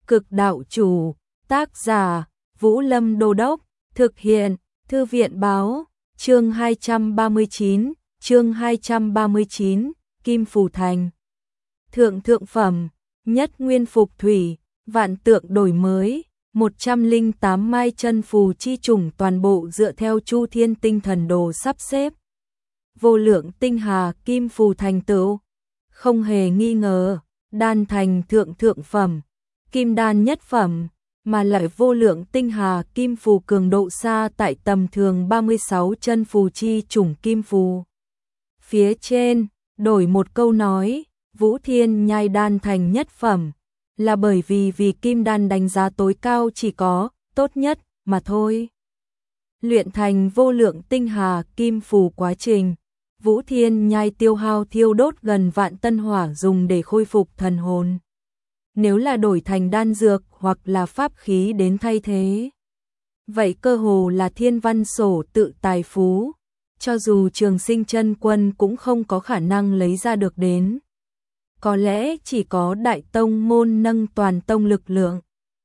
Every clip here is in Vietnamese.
Cực đạo chủ, tác giả, Vũ Lâm Đô Đốc, thực hiện, Thư viện báo, chương 239, Kim Phù Thành. Thượng phẩm, nhất nguyên phục thủy, vạn tượng đổi mới, 108 mai chân phù chi chủng toàn bộ dựa theo Chu Thiên Tinh Thần Đồ sắp xếp. Vô lượng tinh hà kim phù thành tựu, không hề nghi ngờ, đan thành thượng phẩm, kim đan nhất phẩm, mà lại vô lượng tinh hà kim phù cường độ xa tại tầm thường 36 chân phù chi chủng kim phù. Phía trên, đổi một câu nói, Vũ Thiên Nhai đan thành nhất phẩm, là bởi vì kim đan đánh giá tối cao chỉ có tốt nhất mà thôi. Luyện thành vô lượng tinh hà kim phù quá trình, Vũ Thiên Nhai tiêu hao thiêu đốt gần vạn tân hỏa dùng để khôi phục thần hồn. Nếu là đổi thành đan dược hoặc là pháp khí đến thay thế, vậy cơ hồ là thiên văn sổ tự tài phú, cho dù Trường Sinh Chân Quân cũng không có khả năng lấy ra được đến. Có lẽ chỉ có đại tông môn nâng toàn tông lực lượng,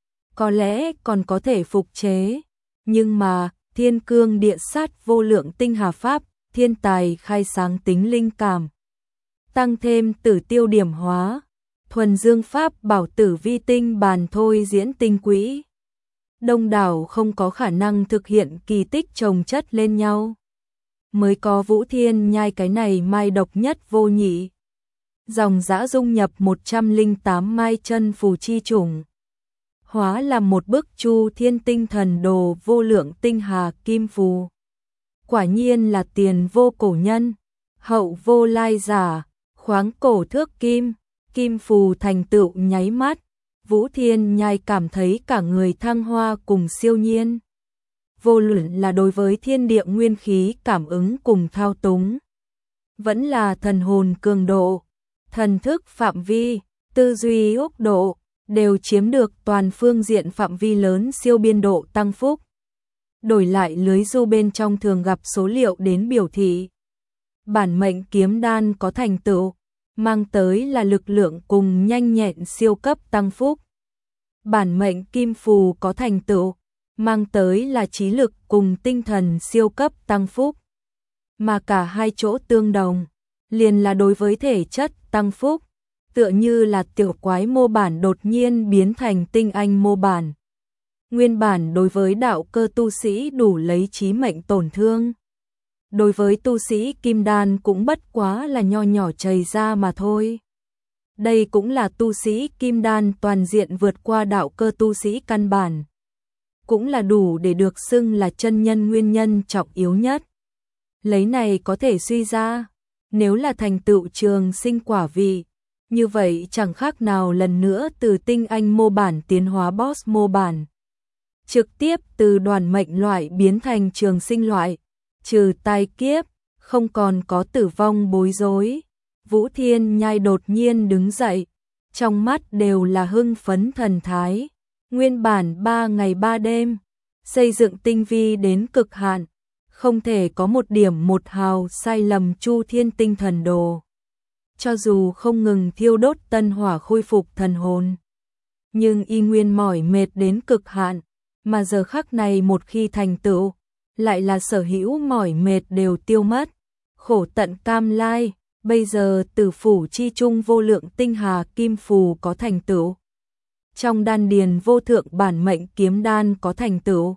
có lẽ còn có thể phục chế, nhưng mà thiên cương địa sát vô lượng tinh hà pháp, thiên tài khai sáng tính linh cảm, tăng thêm tử tiêu điểm hóa, thuần dương pháp bảo tử vi tinh bàn thôi diễn tinh quỹ. Đông đảo không có khả năng thực hiện kỳ tích chồng chất lên nhau. Mới có Vũ Thiên Nhai cái này mai độc nhất vô nhị. Dòng dã dung nhập 108 mai chân phù chi chủng, hóa làm một bức Chu Thiên Tinh Thần Đồ vô lượng tinh hà kim phù. Quả nhiên là tiền vô cổ nhân, hậu vô lai giả, khoáng cổ thước kim, kim phù thành tựu nháy mắt, Vũ Thiên Nhai cảm thấy cả người thăng hoa cùng siêu nhiên. Vô luận là đối với thiên địa nguyên khí cảm ứng cùng thao túng, vẫn là thần hồn cường độ, thần thức phạm vi, tư duy ốc độ, đều chiếm được toàn phương diện phạm vi lớn siêu biên độ tăng phúc. Đổi lại lưới du bên trong thường gặp số liệu đến biểu thị. Bản mệnh kiếm đan có thành tựu, mang tới là lực lượng cùng nhanh nhẹn siêu cấp tăng phúc. Bản mệnh kim phù có thành tựu, mang tới là trí lực cùng tinh thần siêu cấp tăng phúc. Mà cả hai chỗ tương đồng, liền là đối với thể chất tăng phúc, tựa như là tiểu quái mô bản đột nhiên biến thành tinh anh mô bản. Nguyên bản đối với đạo cơ tu sĩ đủ lấy chí mệnh tổn thương. Đối với tu sĩ kim đan cũng bất quá là nho nhỏ chảy ra mà thôi. Đây cũng là tu sĩ kim đan toàn diện vượt qua đạo cơ tu sĩ căn bản. Cũng là đủ để được xưng là chân nhân nguyên nhân trọng yếu nhất. Lấy này có thể suy ra, nếu là thành tựu trường sinh quả vị, như vậy chẳng khác nào lần nữa từ tinh anh mô bản tiến hóa boss mô bản. Trực tiếp từ đoàn mệnh loại biến thành trường sinh loại, trừ tai kiếp, không còn có tử vong bối rối. Vũ Thiên Nhai đột nhiên đứng dậy, trong mắt đều là hưng phấn thần thái. Nguyên bản 3 ngày 3 đêm, xây dựng tinh vi đến cực hạn, không thể có một điểm một hào sai lầm Chu Thiên Tinh Thần Đồ. Cho dù không ngừng thiêu đốt tân hỏa khôi phục thần hồn, nhưng y nguyên mỏi mệt đến cực hạn, mà giờ khắc này một khi thành tựu, lại là sở hữu mỏi mệt đều tiêu mất, khổ tận cam lai. Bây giờ tử phủ chi trung vô lượng tinh hà kim phù có thành tựu, trong đan điền vô thượng bản mệnh kiếm đan có thành tựu,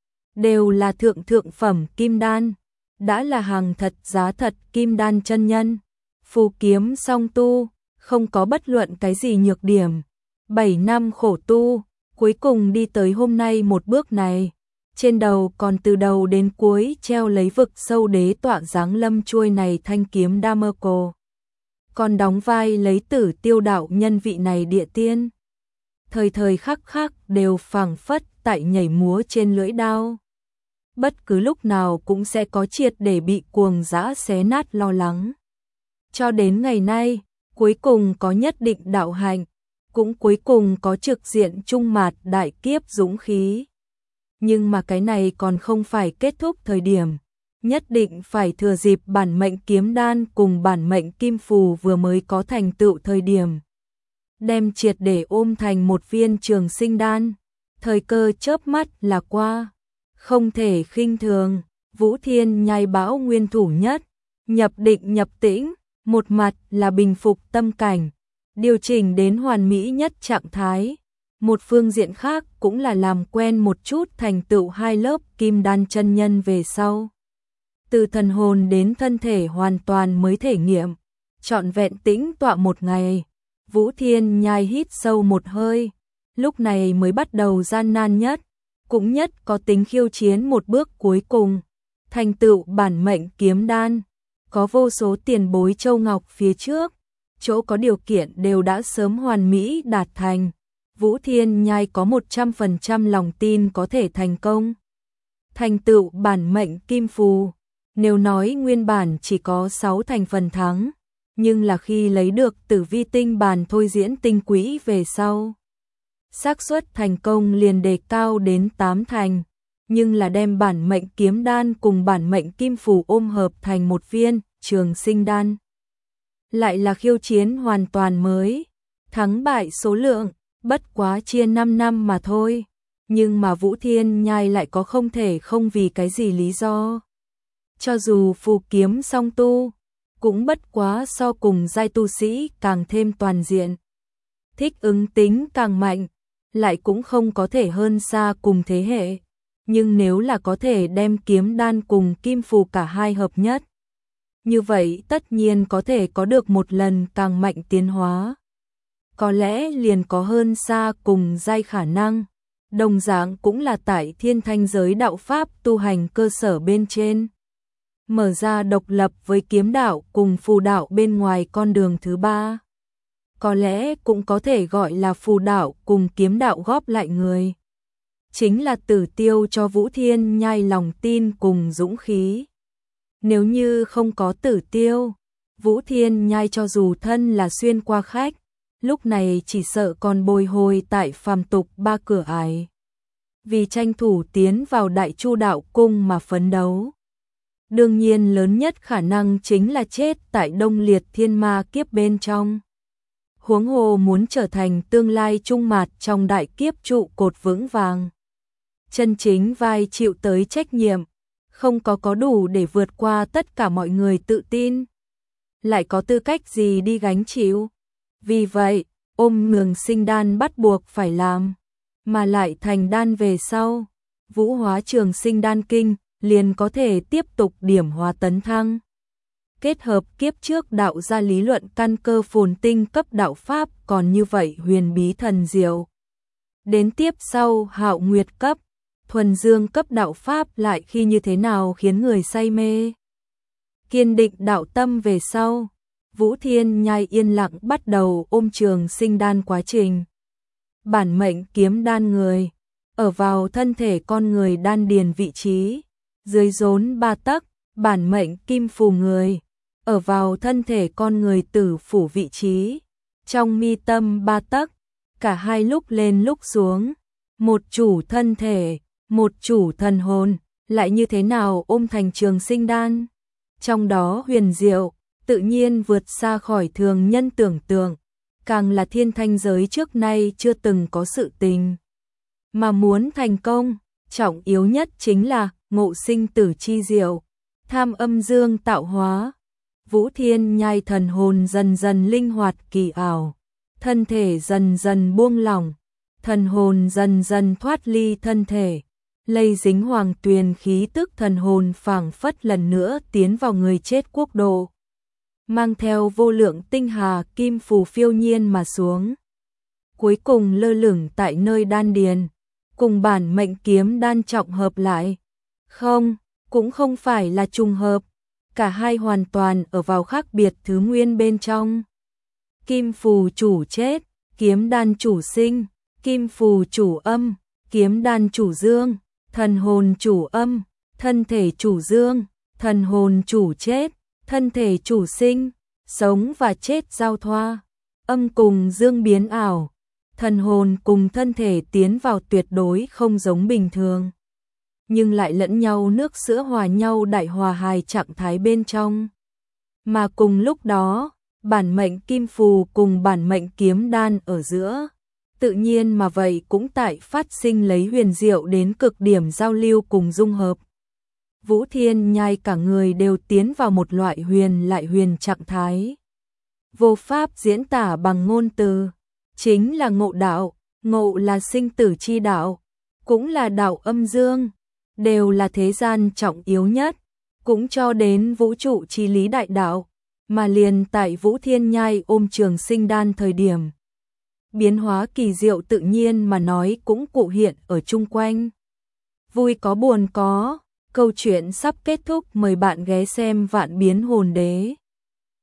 đều là thượng phẩm kim đan, đã là hàng thật giá thật kim đan chân nhân. Phù kiếm song tu, không có bất luận cái gì nhược điểm. 7 năm khổ tu, cuối cùng đi tới hôm nay một bước này. Trên đầu còn từ đầu đến cuối treo lấy vực sâu đế tọa giáng lâm chuôi này thanh kiếm Damerco. Còn đóng vai lấy tử tiêu đạo nhân vị này địa tiên. Thời khắc khắc đều phảng phất tại nhảy múa trên lưỡi đao. Bất cứ lúc nào cũng sẽ có triệt để bị cuồng dã xé nát lo lắng. Cho đến ngày nay, cuối cùng có nhất định đạo hạnh, cũng cuối cùng có trực diện trung mạt đại kiếp dũng khí. Nhưng mà cái này còn không phải kết thúc thời điểm, nhất định phải thừa dịp bản mệnh kiếm đan cùng bản mệnh kim phù vừa mới có thành tựu thời điểm. đem triệt để ôm thành một viên trường sinh đan. Thời cơ chớp mắt là qua, không thể khinh thường. Vũ Thiên Nhai bão nguyên thủ nhất, nhập định nhập tĩnh, một mặt là bình phục tâm cảnh, điều chỉnh đến hoàn mỹ nhất trạng thái. Một phương diện khác cũng là làm quen một chút thành tựu hai lớp kim đan chân nhân về sau. Từ thần hồn đến thân thể hoàn toàn mới thể nghiệm, trọn vẹn tĩnh tọa một ngày. Vũ Thiên Nhai hít sâu một hơi, lúc này mới bắt đầu gian nan nhất, cũng nhất có tính khiêu chiến một bước cuối cùng, thành tựu bản mệnh kiếm đan. Có vô số tiền bối châu ngọc phía trước, chỗ có điều kiện đều đã sớm hoàn mỹ đạt thành. Vũ Thiên Nhai có 100% lòng tin có thể thành công. Thành tựu bản mệnh kim phù, nếu nói nguyên bản chỉ có 6 thành phần thắng, nhưng là khi lấy được tử vi tinh bản thôi diễn tinh quỹ về sau, xác suất thành công liền đề cao đến 8 thành, nhưng là đem bản mệnh kiếm đan cùng bản mệnh kim phù ôm hợp thành một viên trường sinh đan. Lại là khiêu chiến hoàn toàn mới, thắng bại số lượng, bất quá chia 5 năm mà thôi, nhưng mà Vũ Thiên Nhai lại có không thể không vì cái gì lý do. Cho dù phù kiếm song tu, cũng bất quá so cùng giai tu sĩ càng thêm toàn diện, thích ứng tính càng mạnh, lại cũng không có thể hơn xa cùng thế hệ. Nhưng nếu là có thể đem kiếm đan cùng kim phù cả hai hợp nhất, như vậy tất nhiên có thể có được một lần càng mạnh tiến hóa. Có lẽ liền có hơn xa cùng giai khả năng, đồng dạng cũng là tại thiên thanh giới đạo pháp tu hành cơ sở bên trên. Mở ra độc lập với kiếm đạo cùng phù đạo bên ngoài con đường thứ ba. Có lẽ cũng có thể gọi là phù đạo cùng kiếm đạo góp lại người. Chính là Tử Tiêu cho Vũ Thiên Nhai lòng tin cùng dũng khí. Nếu như không có Tử Tiêu, Vũ Thiên Nhai cho dù thân là xuyên qua khách, lúc này chỉ sợ còn bồi hồi tại phàm tục ba cửa ải. Vì tranh thủ tiến vào Đại Chu đạo cung mà phấn đấu. Đương nhiên lớn nhất khả năng chính là chết tại Đông Liệt Thiên Ma kiếp bên trong. Huống hồ muốn trở thành tương lai trung mạt trong đại kiếp trụ cột vững vàng. Chân chính vai chịu tới trách nhiệm, không có đủ để vượt qua tất cả mọi người tự tin. Lại có tư cách gì đi gánh chịu? Vì vậy, ôm trường sinh đan bắt buộc phải làm, mà lại thành đan về sau, vũ hóa trường sinh đan kinh liền có thể tiếp tục điểm hóa tấn thăng. Kết hợp kiếp trước đạo ra lý luận căn cơ phồn tinh cấp đạo pháp còn như vậy huyền bí thần diệu. Đến tiếp sau Hạo Nguyệt cấp, thuần dương cấp đạo pháp lại khi như thế nào khiến người say mê. Kiên định đạo tâm về sau, Vũ Thiên Nhai yên lặng bắt đầu ôm trường sinh đan quá trình. Bản mệnh kiếm đan người, ở vào thân thể con người đan điền vị trí, dưới rốn 3 tấc, bản mệnh kim phù người, ở vào thân thể con người tử phủ vị trí, trong mi tâm 3 tấc, cả hai lúc lên lúc xuống, một chủ thân thể, một chủ thần hồn, lại như thế nào ôm thành trường sinh đan. Trong đó huyền diệu, tự nhiên vượt xa khỏi thường nhân tưởng tượng, càng là thiên thanh giới trước nay chưa từng có sự tình. Mà muốn thành công, trọng yếu nhất chính là ngộ sinh tử chi diệu, tham âm dương tạo hóa. Vũ Thiên Nhai thần hồn dần dần linh hoạt kỳ ảo, thân thể dần dần buông lỏng, thần hồn dần dần thoát ly thân thể, lây dính hoàng tuyền khí tức thần hồn phảng phất lần nữa tiến vào người chết quốc độ. Mang theo vô lượng tinh hà kim phù phiêu nhiên mà xuống. Cuối cùng lơ lửng tại nơi đan điền, cùng bản mệnh kiếm đan trọng hợp lại. Không, cũng không phải là trùng hợp, cả hai hoàn toàn ở vào khác biệt thứ nguyên bên trong. Kim phù chủ chết, kiếm đan chủ sinh, kim phù chủ âm, kiếm đan chủ dương, thần hồn chủ âm, thân thể chủ dương, thần hồn chủ chết, thân thể chủ sinh, sống và chết giao thoa, âm cùng dương biến ảo, thần hồn cùng thân thể tiến vào tuyệt đối không giống bình thường, nhưng lại lẫn nhau nước sữa hòa nhau đại hòa hài trạng thái bên trong. Mà cùng lúc đó, bản mệnh kim phù cùng bản mệnh kiếm đan ở giữa. Tự nhiên mà vậy cũng tại phát sinh lấy huyền diệu đến cực điểm giao lưu cùng dung hợp. Vũ Thiên Nhai cả người đều tiến vào một loại huyền lại huyền trạng thái. Vô pháp diễn tả bằng ngôn từ, chính là ngộ đạo, ngộ là sinh tử chi đạo, cũng là đạo âm dương, đều là thế gian trọng yếu nhất, cũng cho đến vũ trụ chi lý đại đạo, mà liền tại Vũ Thiên Nhai ôm Trường Sinh đan thời điểm. Biến hóa kỳ diệu tự nhiên mà nói cũng cụ hiện ở chung quanh. Vui có buồn có, câu chuyện sắp kết thúc, mời bạn ghé xem Vạn Biến Hồn Đế.